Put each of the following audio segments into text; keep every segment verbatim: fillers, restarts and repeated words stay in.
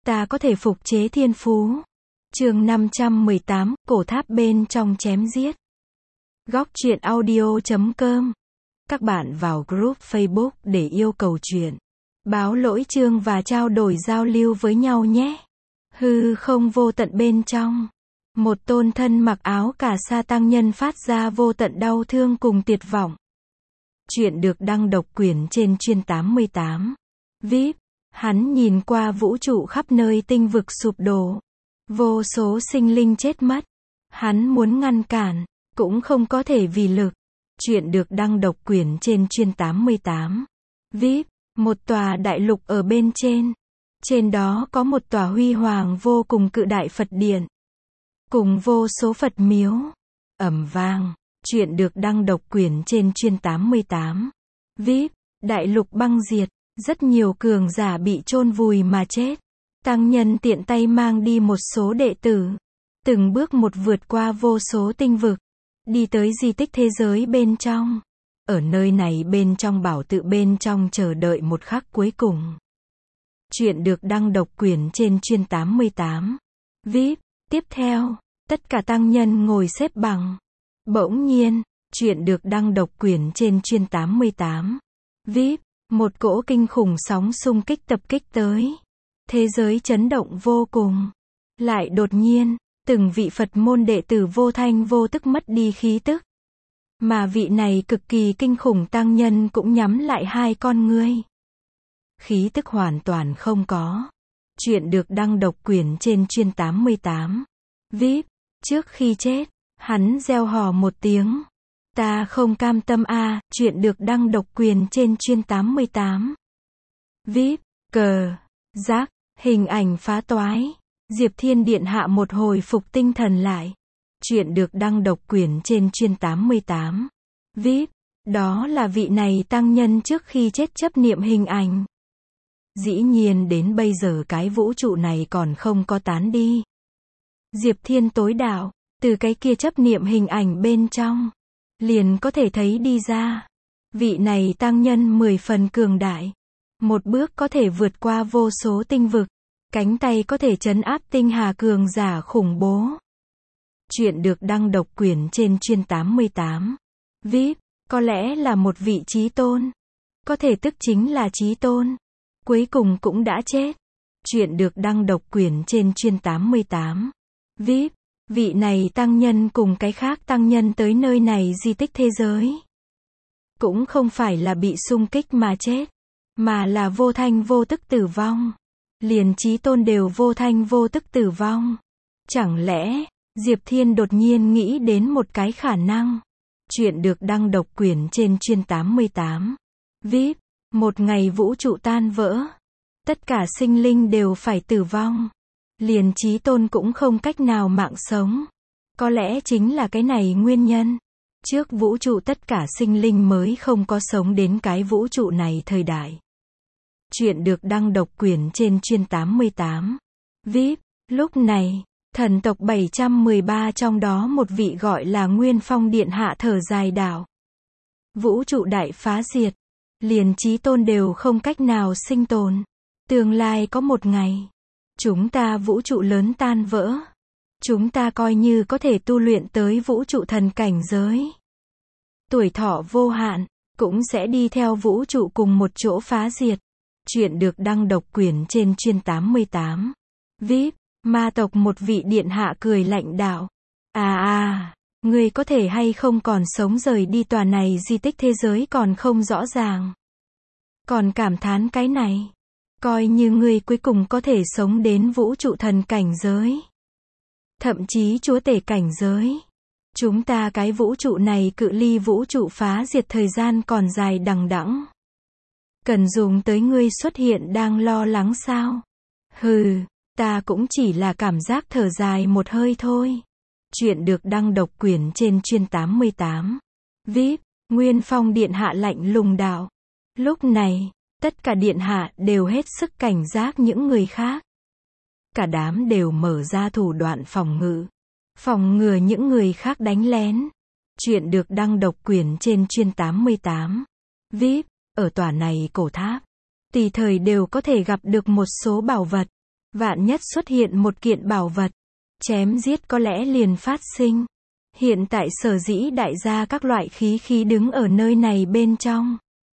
ta có thể phục chế thiên phú. Chương năm trăm mười tám, cổ tháp bên trong chém giết. Góc truyện audio chấm com. Các bạn vào group Facebook để yêu cầu truyện, báo lỗi chương và trao đổi giao lưu với nhau nhé. Hư không vô tận bên trong, một tôn thân mặc áo cà sa tăng nhân phát ra vô tận đau thương cùng tuyệt vọng. Chuyện được đăng độc quyền trên chuyên tám mươi tám. vê i pê, hắn nhìn qua vũ trụ khắp nơi tinh vực sụp đổ. Vô số sinh linh chết mất. Hắn muốn ngăn cản, cũng không có thể vì lực. Chuyện được đăng độc quyền trên chuyên tám mươi tám. vê i pê, một tòa đại lục ở bên trên. Trên đó có một tòa huy hoàng vô cùng cự đại Phật điện. Cùng vô số Phật miếu. Ầm vang. Chuyện được đăng độc quyền trên chuyên tám mươi tám. vê i pê, đại lục băng diệt. Rất nhiều cường giả bị chôn vùi mà chết. Tăng nhân tiện tay mang đi một số đệ tử. Từng bước một vượt qua vô số tinh vực. Đi tới di tích thế giới bên trong. Ở nơi này bên trong bảo tự bên trong chờ đợi một khắc cuối cùng. Chuyện được đăng độc quyền trên chuyên tám mươi tám. vê i pê, tiếp theo, tất cả tăng nhân ngồi xếp bằng. Bỗng nhiên, chuyện được đăng độc quyền trên chuyên tám mươi tám. vê i pê, một cỗ kinh khủng sóng xung kích tập kích tới. Thế giới chấn động vô cùng. Lại đột nhiên, từng vị Phật môn đệ tử vô thanh vô tức mất đi khí tức. Mà vị này cực kỳ kinh khủng tăng nhân cũng nhắm lại hai con ngươi. Khí tức hoàn toàn không có. Chuyện được đăng độc quyền trên chuyên tám mươi tám. vê i pê, trước khi chết, hắn reo hò một tiếng. Ta không cam tâm a, à, chuyện được đăng độc quyền trên chuyên tám mươi tám. vê i pê, cờ, giác, hình ảnh phá toái. Diệp Thiên Điện hạ một hồi phục tinh thần lại. Chuyện được đăng độc quyền trên chuyên tám mươi tám. vê i pê, đó là vị này tăng nhân trước khi chết chấp niệm hình ảnh. Dĩ nhiên đến bây giờ cái vũ trụ này còn không có tán đi. Diệp Thiên tối đạo, từ cái kia chấp niệm hình ảnh bên trong, liền có thể thấy đi ra. Vị này tăng nhân mười phần cường đại. Một bước có thể vượt qua vô số tinh vực. Cánh tay có thể trấn áp tinh hà cường giả khủng bố. Chuyện được đăng độc quyền trên chuyên tám mươi tám. vê i pê, có lẽ là một vị chí tôn. Có thể tức chính là chí tôn. Cuối cùng cũng đã chết. Chuyện được đăng độc quyền trên chuyên tám mươi tám. vê i pê, vị này tăng nhân cùng cái khác tăng nhân tới nơi này di tích thế giới. Cũng không phải là bị xung kích mà chết. Mà là vô thanh vô tức tử vong. Liền chí tôn đều vô thanh vô tức tử vong. Chẳng lẽ, Diệp Thiên đột nhiên nghĩ đến một cái khả năng. Chuyện được đăng độc quyền trên chuyên tám mươi tám. vê i pê, một ngày vũ trụ tan vỡ. Tất cả sinh linh đều phải tử vong. Liền chí tôn cũng không cách nào mạng sống. Có lẽ chính là cái này nguyên nhân. Trước vũ trụ tất cả sinh linh mới không có sống đến cái vũ trụ này thời đại. Chuyện được đăng độc quyền trên chuyên tám mươi tám. vê i pê, lúc này, thần tộc bảy trăm mười ba trong đó một vị gọi là Nguyên Phong Điện hạ thở dài đạo. Vũ trụ đại phá diệt. Liền chí tôn đều không cách nào sinh tồn. Tương lai có một ngày, chúng ta vũ trụ lớn tan vỡ. Chúng ta coi như có thể tu luyện tới vũ trụ thần cảnh giới. Tuổi thọ vô hạn, cũng sẽ đi theo vũ trụ cùng một chỗ phá diệt. Chuyện được đăng độc quyền trên chuyên tám mươi tám. vê i pê, ma tộc một vị điện hạ cười lạnh đạo. À à, ngươi có thể hay không còn sống rời đi tòa này di tích thế giới còn không rõ ràng. Còn cảm thán cái này. Coi như ngươi cuối cùng có thể sống đến vũ trụ thần cảnh giới. Thậm chí chúa tể cảnh giới. Chúng ta cái vũ trụ này cự ly vũ trụ phá diệt thời gian còn dài đằng đẵng. Cần dùng tới ngươi xuất hiện đang lo lắng sao? Hừ, ta cũng chỉ là cảm giác thở dài một hơi thôi. Chuyện được đăng độc quyền trên chuyên tám mươi tám. vê i pê, Nguyên Phong Điện hạ lạnh lùng đạo. Lúc này, tất cả điện hạ đều hết sức cảnh giác những người khác. Cả đám đều mở ra thủ đoạn phòng ngự. Phòng ngừa những người khác đánh lén. Chuyện được đăng độc quyền trên chuyên tám mươi tám. vê i pê, ở tòa này cổ tháp. Tùy thời đều có thể gặp được một số bảo vật. Vạn nhất xuất hiện một kiện bảo vật, chém giết có lẽ liền phát sinh. Hiện tại sở dĩ đại gia các loại khí khí đứng ở nơi này bên trong,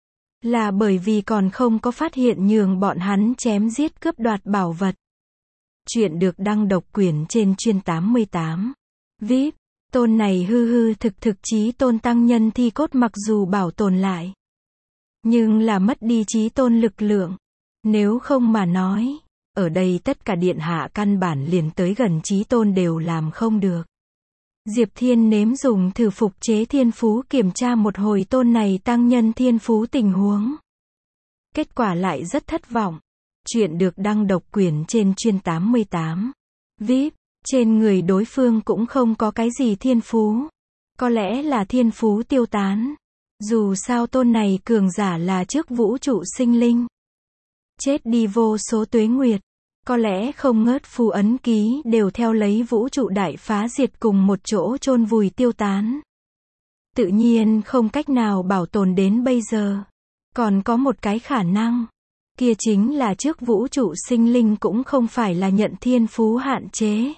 là bởi vì còn không có phát hiện nhường bọn hắn chém giết cướp đoạt bảo vật. Chuyện được đăng độc quyền trên chuyên tám mươi tám. vê i pê, tôn này hư hư thực thực chí tôn tăng nhân thi cốt mặc dù bảo tồn lại, nhưng là mất đi chí tôn lực lượng. Nếu không mà nói, ở đây tất cả điện hạ căn bản liền tới gần chí tôn đều làm không được. Diệp Thiên nếm dùng thử phục chế thiên phú kiểm tra một hồi tôn này tăng nhân thiên phú tình huống. Kết quả lại rất thất vọng. Chuyện được đăng độc quyền trên chuyên tám mươi tám. vê i pê, trên người đối phương cũng không có cái gì thiên phú. Có lẽ là thiên phú tiêu tán. Dù sao tôn này cường giả là trước vũ trụ sinh linh. Chết đi vô số tuế nguyệt. Có lẽ không ngớt phù ấn ký đều theo lấy vũ trụ đại phá diệt cùng một chỗ chôn vùi tiêu tán. Tự nhiên không cách nào bảo tồn đến bây giờ. Còn có một cái khả năng, kia chính là trước vũ trụ sinh linh cũng không phải là nhận thiên phú hạn chế.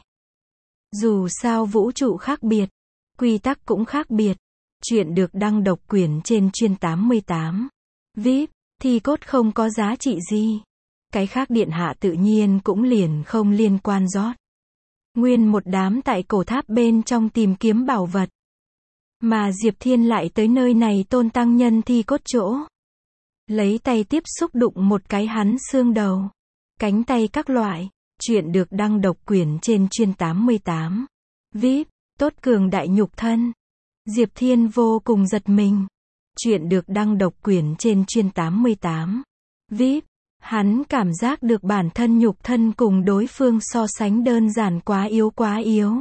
Dù sao vũ trụ khác biệt, quy tắc cũng khác biệt. Chuyện được đăng độc quyền trên chuyên tám mươi tám. vê i pê, thi cốt không có giá trị gì. Cái khác điện hạ tự nhiên cũng liền không liên quan rót. Nguyên một đám tại cổ tháp bên trong tìm kiếm bảo vật. Mà Diệp Thiên lại tới nơi này tôn tăng nhân thi cốt chỗ. Lấy tay tiếp xúc đụng một cái hắn xương đầu, cánh tay các loại. Chuyện được đăng độc quyền trên chuyên tám mươi tám. vê i pê, tốt cường đại nhục thân. Diệp Thiên vô cùng giật mình. Chuyện được đăng độc quyền trên chuyên tám mươi tám. vê i pê, hắn cảm giác được bản thân nhục thân cùng đối phương so sánh đơn giản quá yếu quá yếu.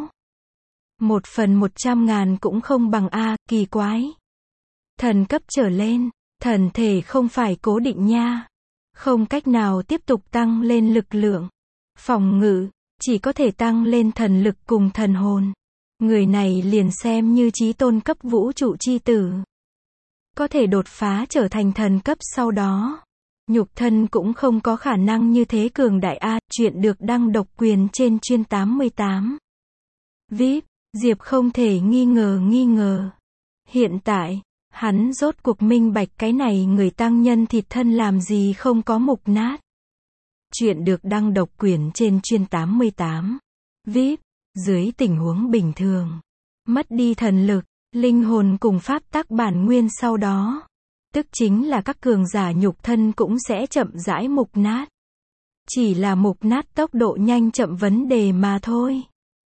Một phần một trăm ngàn cũng không bằng a, kỳ quái. Thần cấp trở lên, thần thể không phải cố định nha. Không cách nào tiếp tục tăng lên lực lượng. Phòng ngự, chỉ có thể tăng lên thần lực cùng thần hồn. Người này liền xem như chí tôn cấp vũ trụ chi tử. Có thể đột phá trở thành thần cấp sau đó. Nhục thân cũng không có khả năng như thế cường đại a. Chuyện được đăng độc quyền trên chuyên tám mươi tám. vê i pê, Diệp không thể nghi ngờ nghi ngờ. Hiện tại, hắn rốt cuộc minh bạch cái này người tăng nhân thịt thân làm gì không có mục nát. Chuyện được đăng độc quyền trên chuyên tám mươi tám. vê i pê, dưới tình huống bình thường, mất đi thần lực, linh hồn cùng pháp tắc bản nguyên sau đó, tức chính là các cường giả nhục thân cũng sẽ chậm rãi mục nát. Chỉ là mục nát tốc độ nhanh chậm vấn đề mà thôi.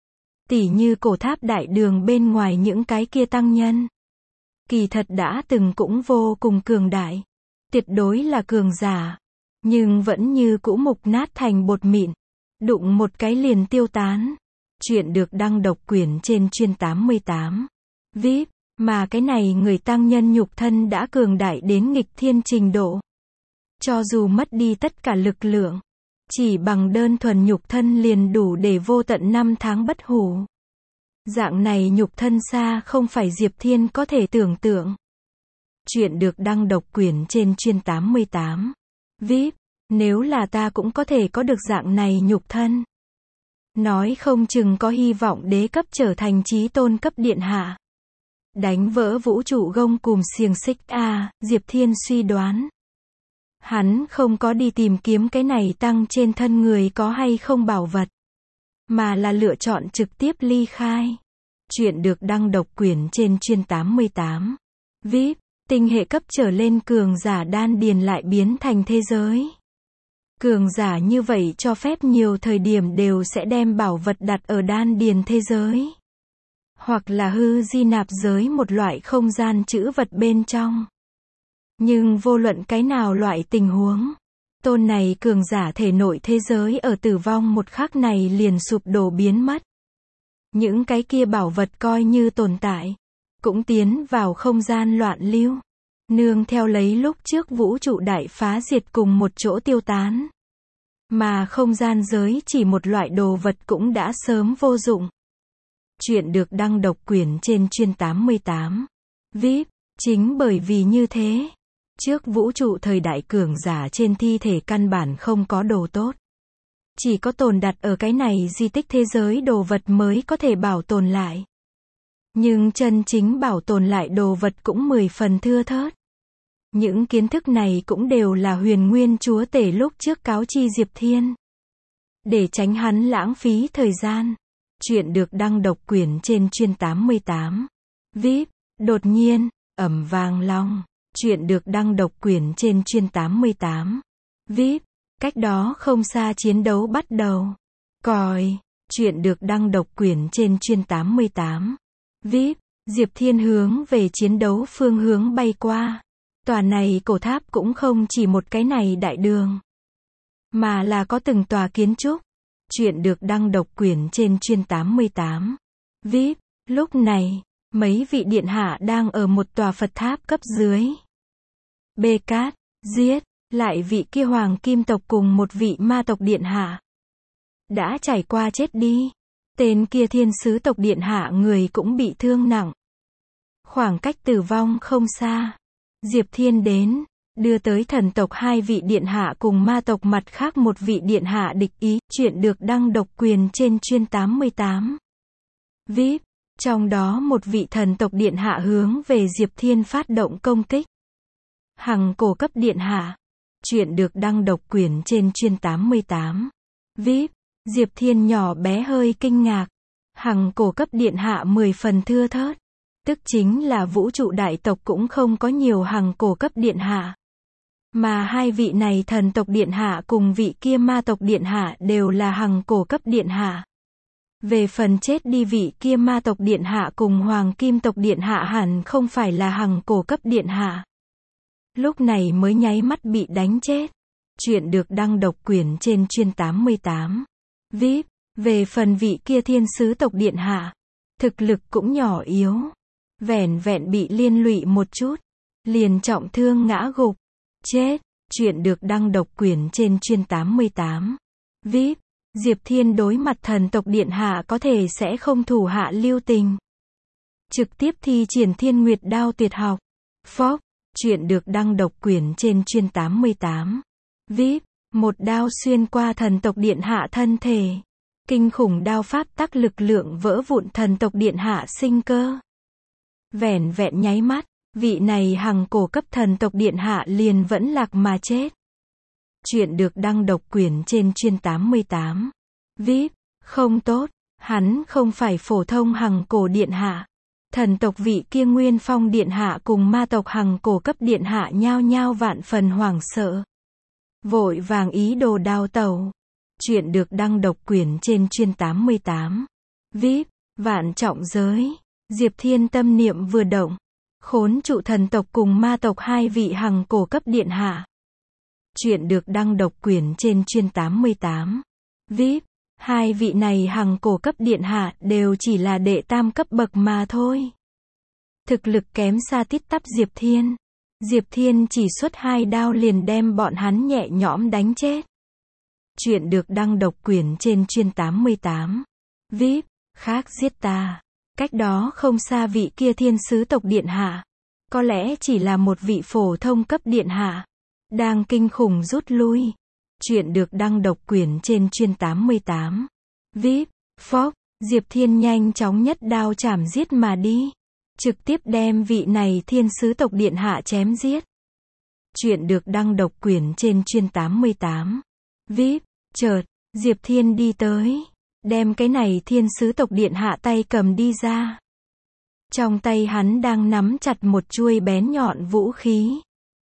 Tỉ như cổ tháp đại đường bên ngoài những cái kia tăng nhân. Kỳ thật đã từng cũng vô cùng cường đại. Tuyệt đối là cường giả. Nhưng vẫn như cũ mục nát thành bột mịn. Đụng một cái liền tiêu tán. Chuyện được đăng độc quyền trên chuyên tám mươi tám. vê i pê, mà cái này người tăng nhân nhục thân đã cường đại đến nghịch thiên trình độ. Cho dù mất đi tất cả lực lượng, chỉ bằng đơn thuần nhục thân liền đủ để vô tận năm tháng bất hủ. Dạng này nhục thân xa không phải Diệp Thiên có thể tưởng tượng. Chuyện được đăng độc quyền trên chuyên tám mươi tám. vê i pê, nếu là ta cũng có thể có được dạng này nhục thân. Nói không chừng có hy vọng đế cấp trở thành chí tôn cấp điện hạ. Đánh vỡ vũ trụ gông cùm xiềng xích a, Diệp Thiên suy đoán. Hắn không có đi tìm kiếm cái này tăng trên thân người có hay không bảo vật, mà là lựa chọn trực tiếp ly khai. Chuyện được đăng độc quyền trên chuyên tám mươi tám. vê i pê, tinh hệ cấp trở lên cường giả đan điền lại biến thành thế giới. Cường giả như vậy cho phép nhiều thời điểm đều sẽ đem bảo vật đặt ở đan điền thế giới. Hoặc là hư di nạp giới một loại không gian trữ vật bên trong. Nhưng vô luận cái nào loại tình huống, tôn này cường giả thể nội thế giới ở tử vong một khắc này liền sụp đổ biến mất. Những cái kia bảo vật coi như tồn tại, cũng tiến vào không gian loạn lưu. Nương theo lấy lúc trước vũ trụ đại phá diệt cùng một chỗ tiêu tán. Mà không gian giới chỉ một loại đồ vật cũng đã sớm vô dụng. Chuyện được đăng độc quyền trên chuyên tám mươi tám. vê i pê, chính bởi vì như thế, trước vũ trụ thời đại cường giả trên thi thể căn bản không có đồ tốt. Chỉ có tồn đặt ở cái này di tích thế giới đồ vật mới có thể bảo tồn lại. Nhưng chân chính bảo tồn lại đồ vật cũng mười phần thưa thớt. Những kiến thức này cũng đều là Huyền Nguyên Chúa Tể lúc trước cáo chi Diệp Thiên. Để tránh hắn lãng phí thời gian. Chuyện được đăng độc quyền trên chuyên tám mươi tám. vê i pê, đột nhiên, ầm vang long. Chuyện được đăng độc quyền trên chuyên tám mươi tám. vê i pê, cách đó không xa chiến đấu bắt đầu. Còi. Chuyện được đăng độc quyền trên chuyên tám mươi tám. vê i pê, Diệp Thiên hướng về chiến đấu phương hướng bay qua. Tòa này cổ tháp cũng không chỉ một cái này đại đường, mà là có từng tòa kiến trúc. Chuyện được đăng độc quyền trên chuyên tám mươi tám. vê i pê, lúc này, mấy vị điện hạ đang ở một tòa Phật tháp cấp dưới. Bê Cát, giết, lại vị kia hoàng kim tộc cùng một vị ma tộc điện hạ. Đã trải qua chết đi. Tên kia thiên sứ tộc điện hạ người cũng bị thương nặng. Khoảng cách tử vong không xa. Diệp Thiên đến, đưa tới thần tộc hai vị điện hạ cùng ma tộc mặt khác một vị điện hạ địch ý. Chuyện được đăng độc quyền trên chuyên tám mươi tám. vê i pê, trong đó một vị thần tộc điện hạ hướng về Diệp Thiên phát động công kích. Hằng cổ cấp điện hạ. Chuyện được đăng độc quyền trên chuyên tám mươi tám. vê i pê, Diệp Thiên nhỏ bé hơi kinh ngạc. Hằng cổ cấp điện hạ mười phần thưa thớt. Tức chính là vũ trụ đại tộc cũng không có nhiều hằng cổ cấp điện hạ. Mà hai vị này thần tộc điện hạ cùng vị kia ma tộc điện hạ đều là hằng cổ cấp điện hạ. Về phần chết đi vị kia ma tộc điện hạ cùng hoàng kim tộc điện hạ hẳn không phải là hằng cổ cấp điện hạ. Lúc này mới nháy mắt bị đánh chết. Chuyện được đăng độc quyền trên chuyên tám mươi tám. vê i pê, về phần vị kia thiên sứ tộc điện hạ, thực lực cũng nhỏ yếu. Vẻn vẹn bị liên lụy một chút, liền trọng thương ngã gục. Chết. Chuyện được đăng độc quyền trên chuyên tám mươi tám. vê i pê, Diệp Thiên đối mặt thần tộc điện hạ có thể sẽ không thủ hạ lưu tình. Trực tiếp thi triển Thiên Nguyệt đao tuyệt học. Phốc. Chuyện được đăng độc quyền trên chuyên tám mươi tám. vê i pê, một đao xuyên qua thần tộc điện hạ thân thể. Kinh khủng đao pháp tắc lực lượng vỡ vụn thần tộc điện hạ sinh cơ. Vẻn vẹn nháy mắt, vị này hằng cổ cấp thần tộc điện hạ liền vẫn lạc mà chết. Chuyện được đăng độc quyền trên chuyên tám mươi tám. vê i pê, không tốt, hắn không phải phổ thông hằng cổ điện hạ. Thần tộc vị kia Nguyên Phong điện hạ cùng ma tộc hằng cổ cấp điện hạ nhao nhao vạn phần hoảng sợ. Vội vàng ý đồ đào tẩu. Chuyện được đăng độc quyền trên chuyên tám mươi tám. vê i pê, vạn trọng giới. Diệp Thiên tâm niệm vừa động. Khốn trụ thần tộc cùng ma tộc hai vị hằng cổ cấp điện hạ. Chuyện được đăng độc quyền trên chuyên tám mươi tám. vê i pê, hai vị này hằng cổ cấp điện hạ đều chỉ là đệ tam cấp bậc mà thôi. Thực lực kém xa tít tắp Diệp Thiên. Diệp Thiên chỉ xuất hai đao liền đem bọn hắn nhẹ nhõm đánh chết. Chuyện được đăng độc quyền trên chuyên tám mươi tám. vê i pê, khác giết ta. Cách đó không xa vị kia thiên sứ tộc điện hạ. Có lẽ chỉ là một vị phổ thông cấp điện hạ. Đang kinh khủng rút lui. Chuyện được đăng độc quyền trên chuyên tám mươi tám. vê i pê, phốc, Diệp Thiên nhanh chóng nhất đao chảm giết mà đi. Trực tiếp đem vị này thiên sứ tộc điện hạ chém giết. Chuyện được đăng độc quyền trên chuyên tám mươi tám. vê i pê, chợt, Diệp Thiên đi tới. Đem cái này thiên sứ tộc điện hạ tay cầm đi ra. Trong tay hắn đang nắm chặt một chuôi bén nhọn vũ khí.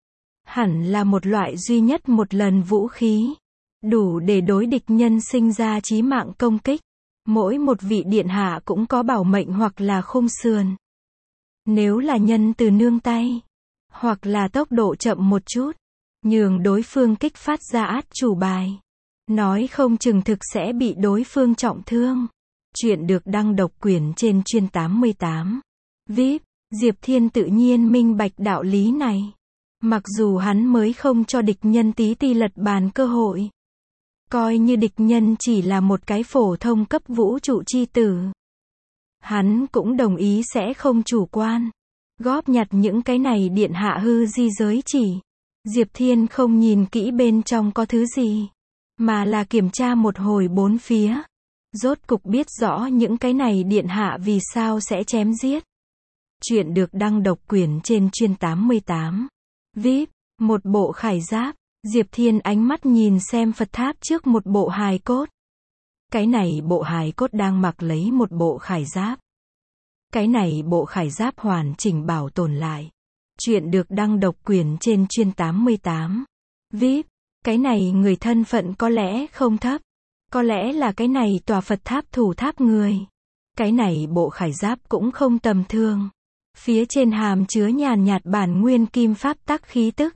Hẳn là một loại duy nhất một lần vũ khí. Đủ để đối địch nhân sinh ra chí mạng công kích. Mỗi một vị điện hạ cũng có bảo mệnh hoặc là khung sườn. Nếu là nhân từ nương tay. Hoặc là tốc độ chậm một chút. Nhường đối phương kích phát ra át chủ bài. Nói không chừng thực sẽ bị đối phương trọng thương. Chuyện được đăng độc quyền trên chuyên tám mươi tám. vê i pê, Diệp Thiên tự nhiên minh bạch đạo lý này. Mặc dù hắn mới không cho địch nhân tí ti lật bàn cơ hội. Coi như địch nhân chỉ là một cái phổ thông cấp vũ trụ chi tử. Hắn cũng đồng ý sẽ không chủ quan. Góp nhặt những cái này điện hạ hư di giới chỉ. Diệp Thiên không nhìn kỹ bên trong có thứ gì. mà là kiểm tra một hồi bốn phía. Rốt cục biết rõ những cái này điện hạ vì sao sẽ chém giết. Chuyện được đăng độc quyền trên chuyên tám mươi tám. vê i pê, một bộ khải giáp. Diệp Thiên ánh mắt nhìn xem Phật tháp trước một bộ hài cốt. Cái này bộ hài cốt đang mặc lấy một bộ khải giáp. Cái này bộ khải giáp hoàn chỉnh bảo tồn lại. Chuyện được đăng độc quyền trên chuyên tám mươi tám. vê i pê, cái này người thân phận có lẽ không thấp. Có lẽ là cái này tòa Phật tháp thủ tháp người. Cái này bộ khải giáp cũng không tầm thường. Phía trên hàm chứa nhàn nhạt bản nguyên kim pháp tắc khí tức.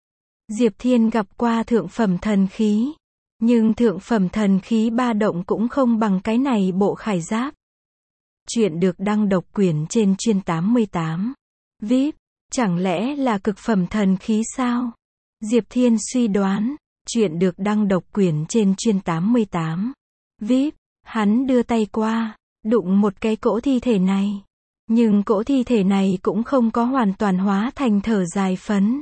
Diệp Thiên gặp qua thượng phẩm thần khí. Nhưng thượng phẩm thần khí ba động cũng không bằng cái này bộ khải giáp. Chuyện được đăng độc quyền trên chuyên tám mươi tám. vê i pê, chẳng lẽ là cực phẩm thần khí sao? Diệp Thiên suy đoán. Chuyện được đăng độc quyền trên chuyên tám mươi tám. vê i pê, hắn đưa tay qua, đụng một cái cỗ thi thể này. Nhưng cỗ thi thể này cũng không có hoàn toàn hóa thành thở dài phấn.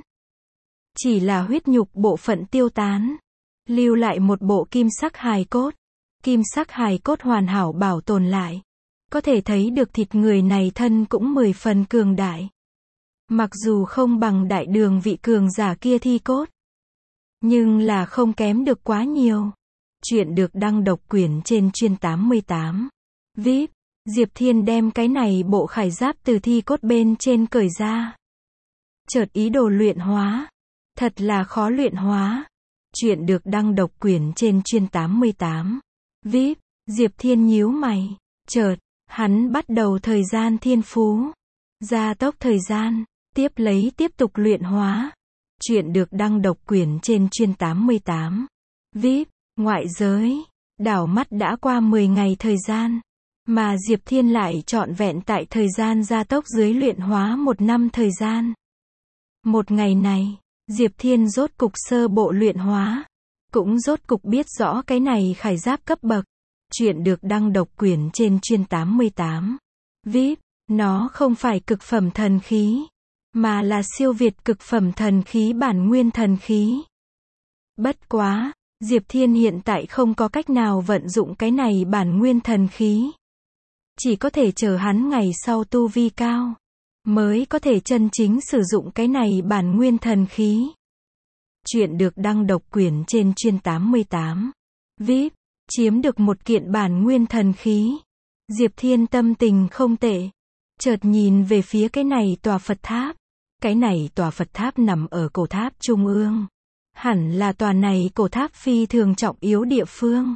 Chỉ là huyết nhục bộ phận tiêu tán. Lưu lại một bộ kim sắc hài cốt. Kim sắc hài cốt hoàn hảo bảo tồn lại. Có thể thấy được thịt người này thân cũng mười phần cường đại. Mặc dù không bằng đại đường vị cường giả kia thi cốt. Nhưng là không kém được quá nhiều. Chuyện được đăng độc quyền trên chuyên tám mươi tám. vê i pê, Diệp Thiên đem cái này bộ khải giáp từ thi cốt bên trên cởi ra. Chợt ý đồ luyện hóa. Thật là khó luyện hóa. Chuyện được đăng độc quyền trên chuyên tám mươi tám. vê i pê, Diệp Thiên nhíu mày. Chợt, hắn bắt đầu thời gian thiên phú. Gia tốc thời gian. Tiếp lấy tiếp tục luyện hóa. Chuyện được đăng độc quyền trên chuyên tám mươi tám. vê i pê, ngoại giới. Đảo mắt đã qua mười ngày thời gian. Mà Diệp Thiên lại trọn vẹn tại thời gian gia tốc dưới luyện hóa một năm thời gian. Một ngày này, Diệp Thiên rốt cục sơ bộ luyện hóa. Cũng rốt cục biết rõ cái này khải giáp cấp bậc. Chuyện được đăng độc quyền trên chuyên tám mươi tám. vê i pê, nó không phải cực phẩm thần khí. Mà là siêu việt cực phẩm thần khí bản nguyên thần khí. Bất quá, Diệp Thiên hiện tại không có cách nào vận dụng cái này bản nguyên thần khí. Chỉ có thể chờ hắn ngày sau tu vi cao. Mới có thể chân chính sử dụng cái này bản nguyên thần khí. Chuyện được đăng độc quyền trên chuyên tám mươi tám. vê i pê, chiếm được một kiện bản nguyên thần khí. Diệp Thiên tâm tình không tệ. Chợt nhìn về phía cái này tòa Phật tháp. Cái này tòa Phật tháp nằm ở cổ tháp trung ương. Hẳn là tòa này cổ tháp phi thường trọng yếu địa phương.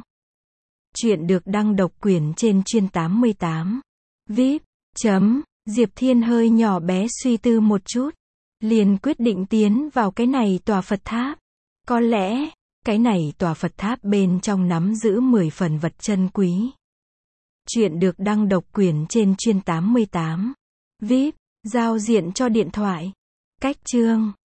Chuyện được đăng độc quyền trên chuyên tám mươi tám. vê i pê, chấm, Diệp Thiên hơi nhỏ bé suy tư một chút. Liền quyết định tiến vào cái này tòa Phật tháp. Có lẽ, cái này tòa Phật tháp bên trong nắm giữ mười phần vật chân quý. Chuyện được đăng độc quyền trên chuyên tám mươi tám. vê i pê, giao diện cho điện thoại. Cách chương